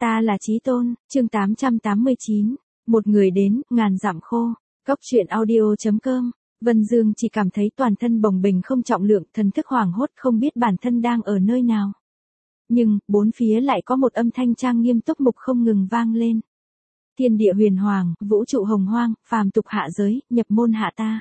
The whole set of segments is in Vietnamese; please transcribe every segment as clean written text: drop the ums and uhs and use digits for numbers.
Ta là Chí Tôn, chương 889. Một người đến, ngàn dặm khô. Cốc truyện audio.com. Vân Dương chỉ cảm thấy toàn thân bồng bềnh không trọng lượng, thần thức hoảng hốt không biết bản thân đang ở nơi nào. Nhưng, bốn phía lại có một âm thanh trang nghiêm túc mục không ngừng vang lên. Thiên địa huyền hoàng, vũ trụ hồng hoang, phàm tục hạ giới, nhập môn hạ ta.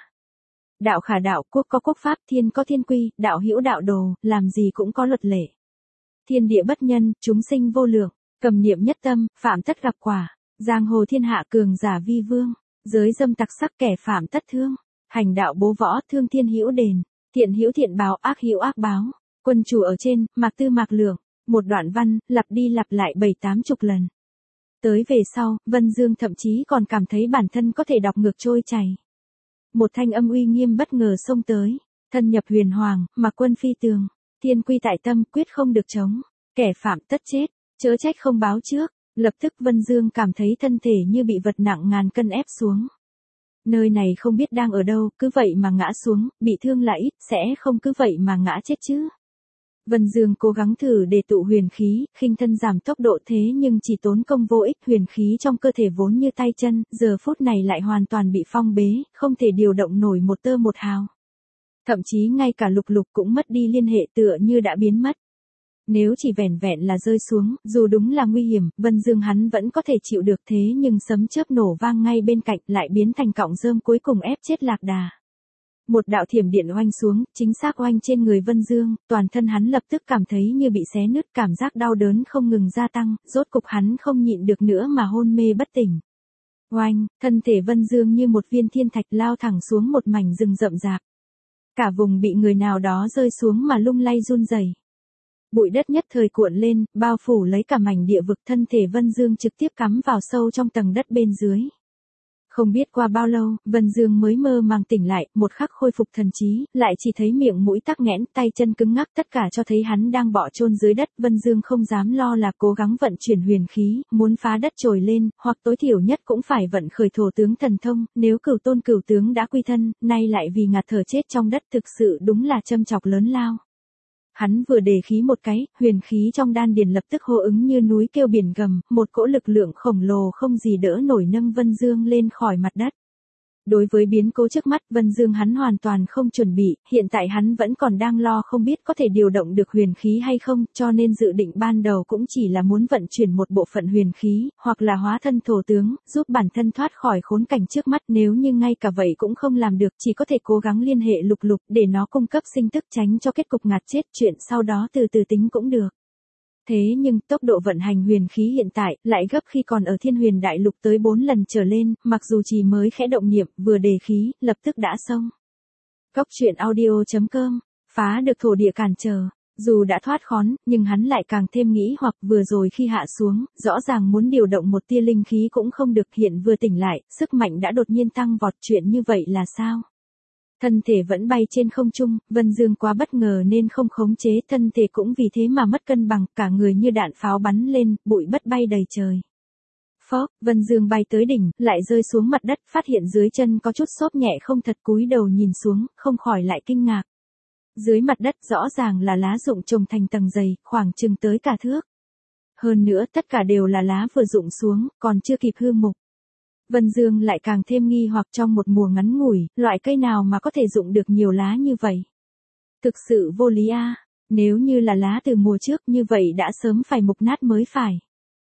Đạo khả đạo, quốc có quốc pháp, thiên có thiên quy, đạo hữu đạo đồ, làm gì cũng có luật lệ. Thiên địa bất nhân, chúng sinh vô lượng, cầm niệm nhất tâm, phạm tất gặp quả. Giang hồ thiên hạ cường giả vi vương, giới dâm tặc sắc kẻ phạm tất thương. Hành đạo bố võ, thương thiên hữu đền, thiện hữu thiện báo, ác hữu ác báo. Quân chủ ở trên, mạc tư mạc lượng, một đoạn văn, lặp đi lặp lại 7-80 lần. Tới về sau, Vân Dương thậm chí còn cảm thấy bản thân có thể đọc ngược trôi chảy. Một thanh âm uy nghiêm bất ngờ xông tới, thân nhập huyền hoàng, mà quân phi tường, thiên quy tại tâm, quyết không được chống, kẻ phạm tất chết, chớ trách không báo trước. Lập tức Vân Dương cảm thấy thân thể như bị vật nặng ngàn cân ép xuống. Nơi này không biết đang ở đâu, cứ vậy mà ngã xuống, bị thương là ít, sẽ không cứ vậy mà ngã chết chứ. Vân Dương cố gắng thử để tụ huyền khí, khinh thân giảm tốc độ thế nhưng chỉ tốn công vô ích, huyền khí trong cơ thể vốn như tay chân, giờ phút này lại hoàn toàn bị phong bế, không thể điều động nổi một tơ một hào. Thậm chí ngay cả lục lục cũng mất đi liên hệ, tựa như đã biến mất. Nếu chỉ vẻn vẹn là rơi xuống, dù đúng là nguy hiểm, Vân Dương hắn vẫn có thể chịu được, thế nhưng sấm chớp nổ vang ngay bên cạnh lại biến thành cọng rơm cuối cùng ép chết Lạc Đà. Một đạo thiểm điện oanh xuống, chính xác oanh trên người Vân Dương, toàn thân hắn lập tức cảm thấy như bị xé nứt, cảm giác đau đớn không ngừng gia tăng, rốt cục hắn không nhịn được nữa mà hôn mê bất tỉnh. Oanh, thân thể Vân Dương như một viên thiên thạch lao thẳng xuống một mảnh rừng rậm rạp. Cả vùng bị người nào đó rơi xuống mà lung lay run rẩy. Bụi đất nhất thời cuộn lên, bao phủ lấy cả mảnh địa vực, thân thể Vân Dương trực tiếp cắm vào sâu trong tầng đất bên dưới. Không biết qua bao lâu, Vân Dương mới mơ màng tỉnh lại, một khắc khôi phục thần trí, lại chỉ thấy miệng mũi tắc nghẽn, tay chân cứng ngắc, tất cả cho thấy hắn đang bỏ chôn dưới đất. Vân Dương không dám lo là cố gắng vận chuyển huyền khí, muốn phá đất trồi lên, hoặc tối thiểu nhất cũng phải vận khởi thổ tướng thần thông, nếu Cửu Tôn Cửu tướng đã quy thân, nay lại vì ngạt thở chết trong đất, thực sự đúng là châm chọc lớn lao. Hắn vừa đề khí một cái, huyền khí trong đan điền lập tức hô ứng như núi kêu biển gầm, một cỗ lực lượng khổng lồ không gì đỡ nổi nâng Vân Dương lên khỏi mặt đất. Đối với biến cố trước mắt, Vân Dương hắn hoàn toàn không chuẩn bị, hiện tại hắn vẫn còn đang lo không biết có thể điều động được huyền khí hay không, cho nên dự định ban đầu cũng chỉ là muốn vận chuyển một bộ phận huyền khí, hoặc là hóa thân thổ tướng, giúp bản thân thoát khỏi khốn cảnh trước mắt, nếu như ngay cả vậy cũng không làm được, chỉ có thể cố gắng liên hệ lục lục để nó cung cấp sinh tức tránh cho kết cục ngạt chết, chuyện sau đó từ từ tính cũng được. Thế nhưng tốc độ vận hành huyền khí hiện tại lại gấp khi còn ở Thiên Huyền Đại Lục tới 4 lần trở lên, mặc dù chỉ mới khẽ động niệm, vừa đề khí, lập tức đã xông. Cốc truyện audio.com, phá được thổ địa cản trở, dù đã thoát khốn, nhưng hắn lại càng thêm nghĩ hoặc vừa rồi khi hạ xuống, rõ ràng muốn điều động một tia linh khí cũng không được, hiện vừa tỉnh lại, sức mạnh đã đột nhiên tăng vọt, chuyện như vậy là sao? Thân thể vẫn bay trên không trung, Vân Dương quá bất ngờ nên không khống chế, thân thể cũng vì thế mà mất cân bằng, cả người như đạn pháo bắn lên, bụi bất bay đầy trời. Phốc, Vân Dương bay tới đỉnh, lại rơi xuống mặt đất, phát hiện dưới chân có chút xốp nhẹ không thật, cúi đầu nhìn xuống, không khỏi lại kinh ngạc. Dưới mặt đất rõ ràng là lá rụng chồng thành tầng dày, khoảng chừng tới cả thước. Hơn nữa tất cả đều là lá vừa rụng xuống, còn chưa kịp hư mục. Vân Dương lại càng thêm nghi hoặc, trong một mùa ngắn ngủi, loại cây nào mà có thể rụng được nhiều lá như vậy. Thực sự vô lý a, nếu như là lá từ mùa trước như vậy đã sớm phải mục nát mới phải.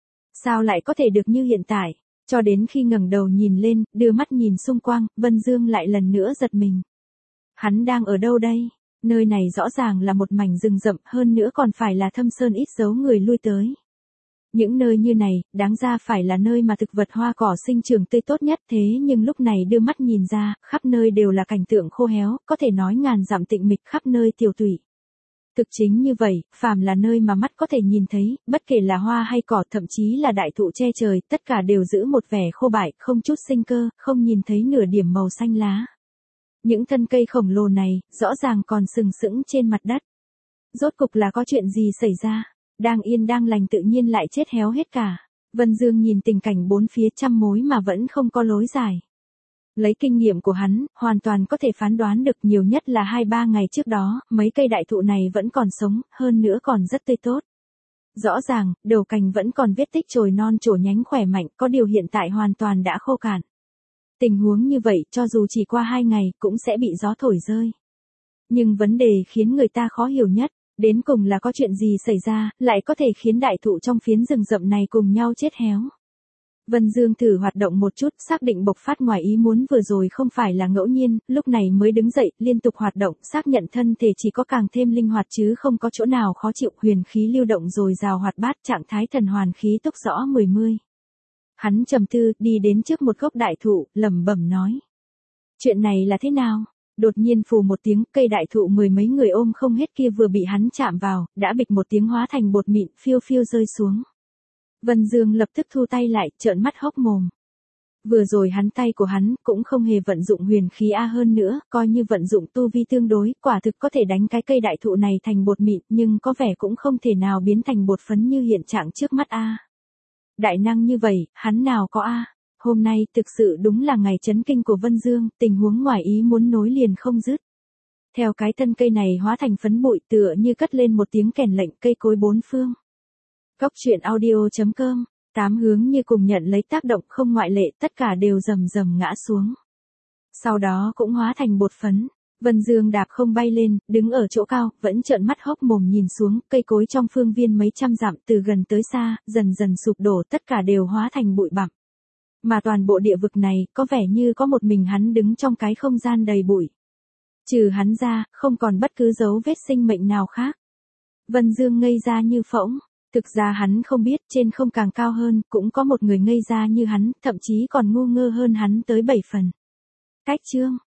Sao lại có thể được như hiện tại, cho đến khi ngẩng đầu nhìn lên, đưa mắt nhìn xung quanh, Vân Dương lại lần nữa giật mình. Hắn đang ở đâu đây? Nơi này rõ ràng là một mảnh rừng rậm, hơn nữa còn phải là thâm sơn ít dấu người lui tới. Những nơi như này, đáng ra phải là nơi mà thực vật hoa cỏ sinh trưởng tươi tốt nhất, thế nhưng lúc này đưa mắt nhìn ra, khắp nơi đều là cảnh tượng khô héo, có thể nói ngàn dặm tịnh mịch, khắp nơi tiêu tụy. Thực chính như vậy, phàm là nơi mà mắt có thể nhìn thấy, bất kể là hoa hay cỏ, thậm chí là đại thụ che trời, tất cả đều giữ một vẻ khô bại, không chút sinh cơ, không nhìn thấy nửa điểm màu xanh lá. Những thân cây khổng lồ này, rõ ràng còn sừng sững trên mặt đất. Rốt cục là có chuyện gì xảy ra? Đang yên đang lành tự nhiên lại chết héo hết cả. Vân Dương nhìn tình cảnh bốn phía trăm mối mà vẫn không có lối giải. Lấy kinh nghiệm của hắn, hoàn toàn có thể phán đoán được, nhiều nhất là 2-3 ngày trước đó, mấy cây đại thụ này vẫn còn sống, hơn nữa còn rất tươi tốt. Rõ ràng, đầu cành vẫn còn vết tích chồi non trổ nhánh khỏe mạnh, có điều hiện tại hoàn toàn đã khô cạn. Tình huống như vậy, cho dù chỉ qua 2 ngày, cũng sẽ bị gió thổi rơi. Nhưng vấn đề khiến người ta khó hiểu nhất, đến cùng là có chuyện gì xảy ra, lại có thể khiến đại thụ trong phiến rừng rậm này cùng nhau chết héo. Vân Dương thử hoạt động một chút, xác định bộc phát ngoài ý muốn vừa rồi không phải là ngẫu nhiên, lúc này mới đứng dậy, liên tục hoạt động, xác nhận thân thể chỉ có càng thêm linh hoạt chứ không có chỗ nào khó chịu, huyền khí lưu động rồi rào hoạt bát, trạng thái thần hoàn khí túc rõ 10. Hắn trầm tư, đi đến trước một gốc đại thụ, lẩm bẩm nói. Chuyện này là thế nào? Đột nhiên phù một tiếng, cây đại thụ 10 mấy người ôm không hết kia vừa bị hắn chạm vào, đã bịch một tiếng hóa thành bột mịn, phiêu phiêu rơi xuống. Vân Dương lập tức thu tay lại, trợn mắt hốc mồm. Vừa rồi tay của hắn cũng không hề vận dụng huyền khí A hơn nữa, coi như vận dụng tu vi tương đối, quả thực có thể đánh cái cây đại thụ này thành bột mịn, nhưng có vẻ cũng không thể nào biến thành bột phấn như hiện trạng trước mắt A. Đại năng như vậy, hắn nào có A. Hôm nay thực sự đúng là ngày chấn kinh của Vân Dương, tình huống ngoài ý muốn nối liền không dứt. Theo cái thân cây này hóa thành phấn bụi tựa như cất lên một tiếng kèn lệnh cây cối bốn phương. Góc truyện audio.com, 8 hướng như cùng nhận lấy tác động không ngoại lệ, tất cả đều rầm rầm ngã xuống. Sau đó cũng hóa thành bột phấn. Vân Dương đạp không bay lên, đứng ở chỗ cao, vẫn trợn mắt hốc mồm nhìn xuống, cây cối trong phương viên mấy trăm dặm từ gần tới xa, dần dần sụp đổ, tất cả đều hóa thành bụi bặm. Mà toàn bộ địa vực này, có vẻ như có một mình hắn đứng trong cái không gian đầy bụi. Trừ hắn ra, không còn bất cứ dấu vết sinh mệnh nào khác. Vân Dương ngây ra như phỗng. Thực ra hắn không biết, trên không càng cao hơn, cũng có một người ngây ra như hắn, thậm chí còn ngu ngơ hơn hắn tới 7 phần. Cách chương